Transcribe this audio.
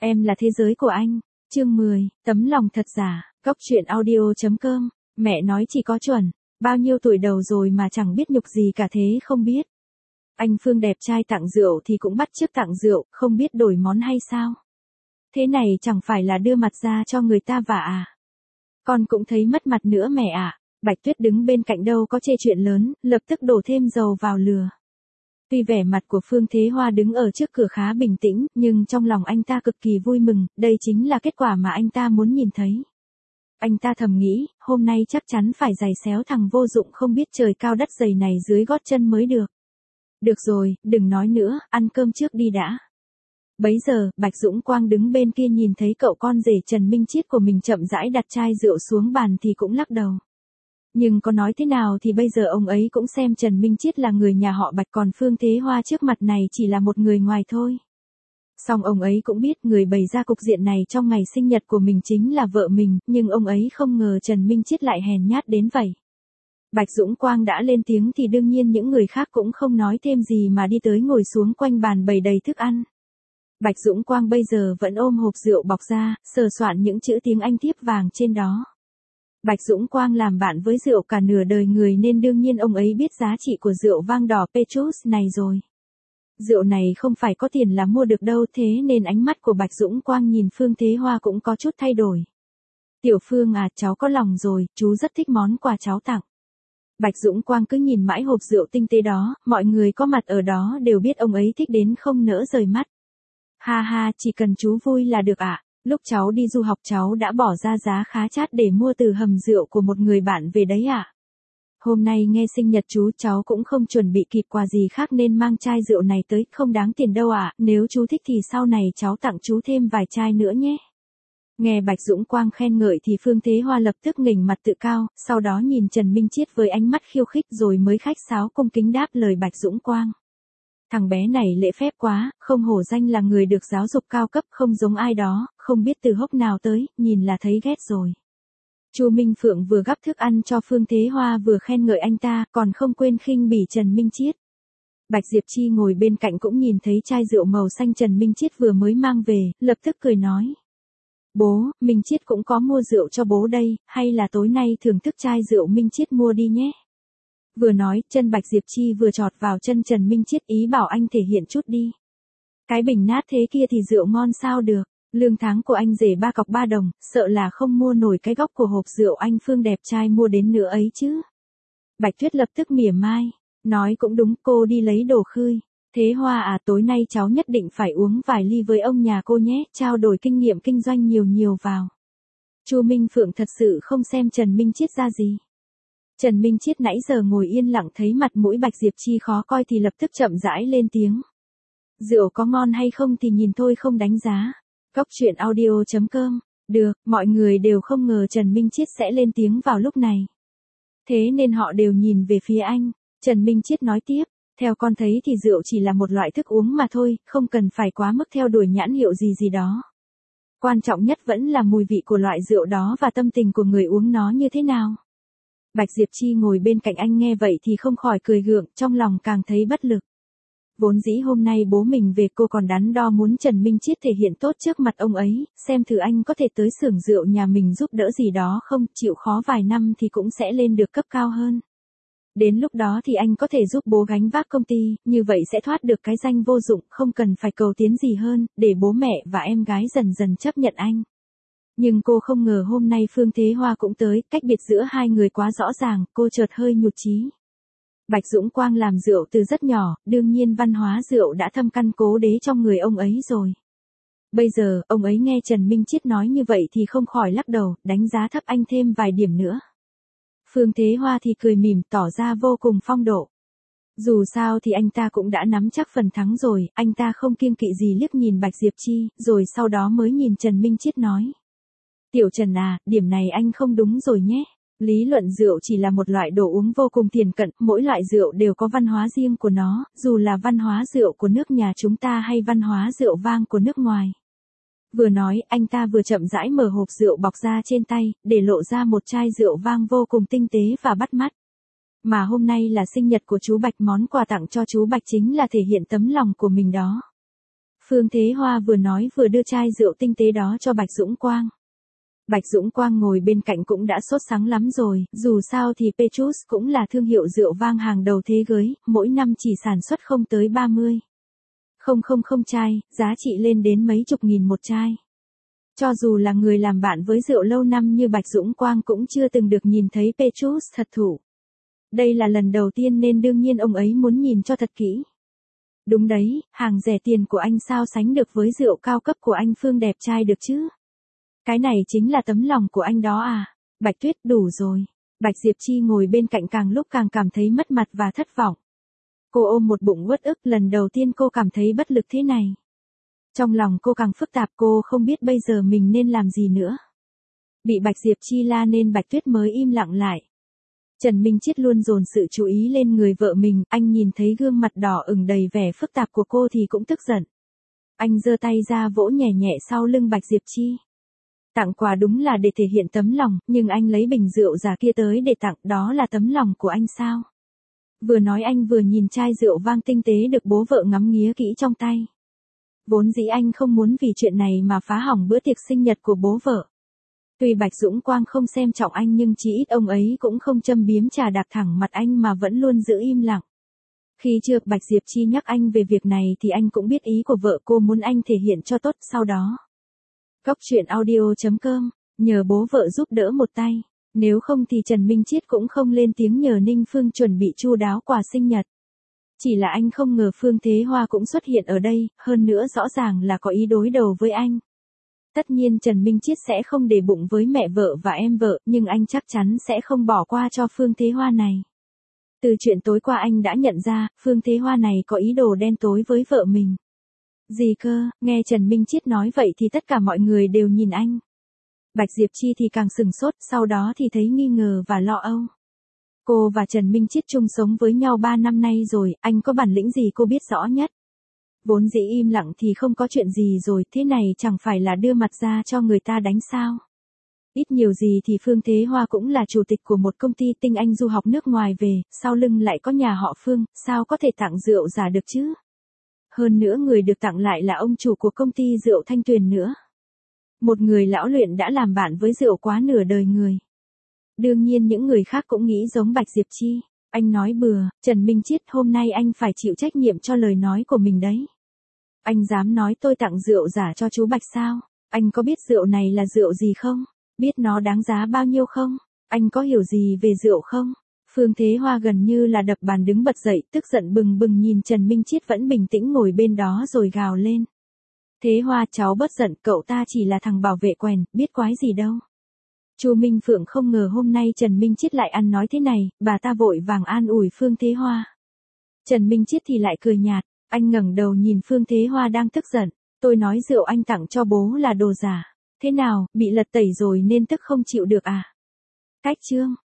Em là thế giới của anh. Chương 10, tấm lòng thật giả, Góc truyện audio.com. Mẹ nói chỉ có chuẩn, bao nhiêu tuổi đầu rồi mà chẳng biết nhục gì cả thế không biết. Anh Phương đẹp trai tặng rượu thì cũng bắt chước tặng rượu, không biết đổi món hay sao? Thế này chẳng phải là đưa mặt ra cho người ta vả à? Con cũng thấy mất mặt nữa mẹ ạ. Bạch Tuyết đứng bên cạnh đâu có chê chuyện lớn, lập tức đổ thêm dầu vào lửa. Tuy vẻ mặt của Phương Thế Hoa đứng ở trước cửa khá bình tĩnh, nhưng trong lòng anh ta cực kỳ vui mừng, đây chính là kết quả mà anh ta muốn nhìn thấy. Anh ta thầm nghĩ, hôm nay chắc chắn phải giày xéo thằng vô dụng không biết trời cao đất dày này dưới gót chân mới được. Được rồi, đừng nói nữa, ăn cơm trước đi đã. Bấy giờ, Bạch Dũng Quang đứng bên kia nhìn thấy cậu con rể Trần Minh Chiết của mình chậm rãi đặt chai rượu xuống bàn thì cũng lắc đầu. Nhưng có nói thế nào thì bây giờ ông ấy cũng xem Trần Minh Chiết là người nhà họ Bạch, còn Phương Thế Hoa trước mặt này chỉ là một người ngoài thôi. Song ông ấy cũng biết người bày ra cục diện này trong ngày sinh nhật của mình chính là vợ mình, nhưng ông ấy không ngờ Trần Minh Chiết lại hèn nhát đến vậy. Bạch Dũng Quang đã lên tiếng thì đương nhiên những người khác cũng không nói thêm gì mà đi tới ngồi xuống quanh bàn bày đầy thức ăn. Bạch Dũng Quang bây giờ vẫn ôm hộp rượu bọc ra, sờ soạn những chữ tiếng Anh thiếp vàng trên đó. Bạch Dũng Quang làm bạn với rượu cả nửa đời người nên đương nhiên ông ấy biết giá trị của rượu vang đỏ Petrus này rồi. Rượu này không phải có tiền là mua được đâu, thế nên ánh mắt của Bạch Dũng Quang nhìn Phương Thế Hoa cũng có chút thay đổi. Tiểu Phương à, cháu có lòng rồi, chú rất thích món quà cháu tặng. Bạch Dũng Quang cứ nhìn mãi hộp rượu tinh tế đó, mọi người có mặt ở đó đều biết ông ấy thích đến không nỡ rời mắt. Ha ha, chỉ cần chú vui là được ạ. Lúc cháu đi du học cháu đã bỏ ra giá khá chát để mua từ hầm rượu của một người bạn về đấy ạ. Hôm nay nghe sinh nhật chú cháu cũng không chuẩn bị kịp quà gì khác nên mang chai rượu này tới, không đáng tiền đâu ạ. Nếu chú thích thì sau này cháu tặng chú thêm vài chai nữa nhé. Nghe Bạch Dũng Quang khen ngợi thì Phương Thế Hoa lập tức nghỉnh mặt tự cao, sau đó nhìn Trần Minh Chiết với ánh mắt khiêu khích rồi mới khách sáo cung kính đáp lời Bạch Dũng Quang. Thằng bé này lễ phép quá, không hổ danh là người được giáo dục cao cấp, không giống ai đó, không biết từ hốc nào tới, nhìn là thấy ghét rồi. Chu Minh Phượng vừa gắp thức ăn cho Phương Thế Hoa vừa khen ngợi anh ta, còn không quên khinh bỉ Trần Minh Chiết. Bạch Diệp Chi ngồi bên cạnh cũng nhìn thấy chai rượu màu xanh Trần Minh Chiết vừa mới mang về, lập tức cười nói. Bố, Minh Chiết cũng có mua rượu cho bố đây, hay là tối nay thưởng thức chai rượu Minh Chiết mua đi nhé. Vừa nói, chân Bạch Diệp Chi vừa chọt vào chân Trần Minh Chiết ý bảo anh thể hiện chút đi. Cái bình nát thế kia thì rượu ngon sao được, lương tháng của anh rể 3 cọc 3 đồng, sợ là không mua nổi cái góc của hộp rượu anh Phương đẹp trai mua đến nữa ấy chứ. Bạch Tuyết lập tức mỉa mai, nói cũng đúng, cô đi lấy đồ khơi. Thế Hoa à, tối nay cháu nhất định phải uống vài ly với ông nhà cô nhé, trao đổi kinh nghiệm kinh doanh nhiều nhiều vào. Chu Minh Phượng thật sự không xem Trần Minh Chiết ra gì. Trần Minh Chiết nãy giờ ngồi yên lặng thấy mặt mũi Bạch Diệp Chi khó coi thì lập tức chậm rãi lên tiếng. Rượu có ngon hay không thì nhìn thôi không đánh giá. Góc truyện audio.com. Được, mọi người đều không ngờ Trần Minh Chiết sẽ lên tiếng vào lúc này. Thế nên họ đều nhìn về phía anh. Trần Minh Chiết nói tiếp, theo con thấy thì rượu chỉ là một loại thức uống mà thôi, không cần phải quá mức theo đuổi nhãn hiệu gì gì đó. Quan trọng nhất vẫn là mùi vị của loại rượu đó và tâm tình của người uống nó như thế nào. Bạch Diệp Chi ngồi bên cạnh anh nghe vậy thì không khỏi cười gượng, trong lòng càng thấy bất lực. Vốn dĩ hôm nay bố mình về cô còn đắn đo muốn Trần Minh Chiết thể hiện tốt trước mặt ông ấy, xem thử anh có thể tới xưởng rượu nhà mình giúp đỡ gì đó không, chịu khó vài năm thì cũng sẽ lên được cấp cao hơn. Đến lúc đó thì anh có thể giúp bố gánh vác công ty, như vậy sẽ thoát được cái danh vô dụng, không cần phải cầu tiến gì hơn, để bố mẹ và em gái dần dần chấp nhận anh. Nhưng cô không ngờ hôm nay Phương Thế Hoa cũng tới, cách biệt giữa hai người quá rõ ràng, cô chợt hơi nhụt chí. Bạch Dũng Quang làm rượu từ rất nhỏ, đương nhiên văn hóa rượu đã thâm căn cố đế trong người ông ấy rồi. Bây giờ, ông ấy nghe Trần Minh Chiết nói như vậy thì không khỏi lắc đầu, đánh giá thấp anh thêm vài điểm nữa. Phương Thế Hoa thì cười mỉm tỏ ra vô cùng phong độ. Dù sao thì anh ta cũng đã nắm chắc phần thắng rồi, anh ta không kiêng kỵ gì liếc nhìn Bạch Diệp Chi, rồi sau đó mới nhìn Trần Minh Chiết nói. Tiểu Trần à, điểm này anh không đúng rồi nhé. Lý luận rượu chỉ là một loại đồ uống vô cùng tiền cận, mỗi loại rượu đều có văn hóa riêng của nó, dù là văn hóa rượu của nước nhà chúng ta hay văn hóa rượu vang của nước ngoài. Vừa nói, anh ta vừa chậm rãi mở hộp rượu bọc ra trên tay, để lộ ra một chai rượu vang vô cùng tinh tế và bắt mắt. Mà hôm nay là sinh nhật của chú Bạch, món quà tặng cho chú Bạch chính là thể hiện tấm lòng của mình đó. Phương Thế Hoa vừa nói vừa đưa chai rượu tinh tế đó cho Bạch Dũng Quang. Bạch Dũng Quang ngồi bên cạnh cũng đã sốt sắng lắm rồi, dù sao thì Petrus cũng là thương hiệu rượu vang hàng đầu thế giới, mỗi năm chỉ sản xuất không tới 30. Không chai, giá trị lên đến mấy chục nghìn một chai. Cho dù là người làm bạn với rượu lâu năm như Bạch Dũng Quang cũng chưa từng được nhìn thấy Petrus thật thụ. Đây là lần đầu tiên nên đương nhiên ông ấy muốn nhìn cho thật kỹ. Đúng đấy, hàng rẻ tiền của anh sao sánh được với rượu cao cấp của anh Phương đẹp trai được chứ? Cái này chính là tấm lòng của anh đó à? Bạch Tuyết đủ rồi. Bạch Diệp Chi ngồi bên cạnh càng lúc càng cảm thấy mất mặt và thất vọng. Cô ôm một bụng uất ức, lần đầu tiên cô cảm thấy bất lực thế này. Trong lòng cô càng phức tạp, cô không biết bây giờ mình nên làm gì nữa. Bị Bạch Diệp Chi la nên Bạch Tuyết mới im lặng lại. Trần Minh Chiết luôn dồn sự chú ý lên người vợ mình, anh nhìn thấy gương mặt đỏ ửng đầy vẻ phức tạp của cô thì cũng tức giận. Anh giơ tay ra vỗ nhẹ nhẹ sau lưng Bạch Diệp Chi. Tặng quà đúng là để thể hiện tấm lòng, nhưng anh lấy bình rượu giả kia tới để tặng, đó là tấm lòng của anh sao? Vừa nói anh vừa nhìn chai rượu vang tinh tế được bố vợ ngắm nghía kỹ trong tay. Vốn dĩ anh không muốn vì chuyện này mà phá hỏng bữa tiệc sinh nhật của bố vợ. Tuy Bạch Dũng Quang không xem trọng anh nhưng chí ít ông ấy cũng không châm biếm chà đạp thẳng mặt anh mà vẫn luôn giữ im lặng. Khi chưa Bạch Diệp Chi nhắc anh về việc này thì anh cũng biết ý của vợ cô muốn anh thể hiện cho tốt sau đó. Cóc truyện audio.com, nhờ bố vợ giúp đỡ một tay. Nếu không thì Trần Minh Chiết cũng không lên tiếng nhờ Ninh Phương chuẩn bị chu đáo quà sinh nhật. Chỉ là anh không ngờ Phương Thế Hoa cũng xuất hiện ở đây, hơn nữa rõ ràng là có ý đối đầu với anh. Tất nhiên Trần Minh Chiết sẽ không để bụng với mẹ vợ và em vợ, nhưng anh chắc chắn sẽ không bỏ qua cho Phương Thế Hoa này. Từ chuyện tối qua anh đã nhận ra, Phương Thế Hoa này có ý đồ đen tối với vợ mình. Gì cơ, nghe Trần Minh Chiết nói vậy thì tất cả mọi người đều nhìn anh. Bạch Diệp Chi thì càng sừng sốt, sau đó thì thấy nghi ngờ và lo âu. Cô và Trần Minh Chiết chung sống với nhau 3 năm nay rồi, anh có bản lĩnh gì cô biết rõ nhất. Vốn dĩ im lặng thì không có chuyện gì rồi, thế này chẳng phải là đưa mặt ra cho người ta đánh sao. Ít nhiều gì thì Phương Thế Hoa cũng là chủ tịch của một công ty tinh anh du học nước ngoài về, sau lưng lại có nhà họ Phương, sao có thể tặng rượu giả được chứ. Hơn nữa người được tặng lại là ông chủ của công ty rượu Thanh Tuyền nữa. Một người lão luyện đã làm bạn với rượu quá nửa đời người. Đương nhiên những người khác cũng nghĩ giống Bạch Diệp Chi. Anh nói bừa, Trần Minh Chiết hôm nay anh phải chịu trách nhiệm cho lời nói của mình đấy. Anh dám nói tôi tặng rượu giả cho chú Bạch sao? Anh có biết rượu này là rượu gì không? Biết nó đáng giá bao nhiêu không? Anh có hiểu gì về rượu không? Phương Thế Hoa gần như là đập bàn đứng bật dậy, tức giận bừng bừng nhìn Trần Minh Chiết vẫn bình tĩnh ngồi bên đó rồi gào lên. Thế Hoa cháu bớt giận, cậu ta chỉ là thằng bảo vệ quèn, biết quái gì đâu. Chu Minh Phượng không ngờ hôm nay Trần Minh Chiết lại ăn nói thế này, bà ta vội vàng an ủi Phương Thế Hoa. Trần Minh Chiết thì lại cười nhạt, anh ngẩng đầu nhìn Phương Thế Hoa đang tức giận, tôi nói rượu anh tặng cho bố là đồ giả, thế nào, bị lật tẩy rồi nên tức không chịu được à? Cách chương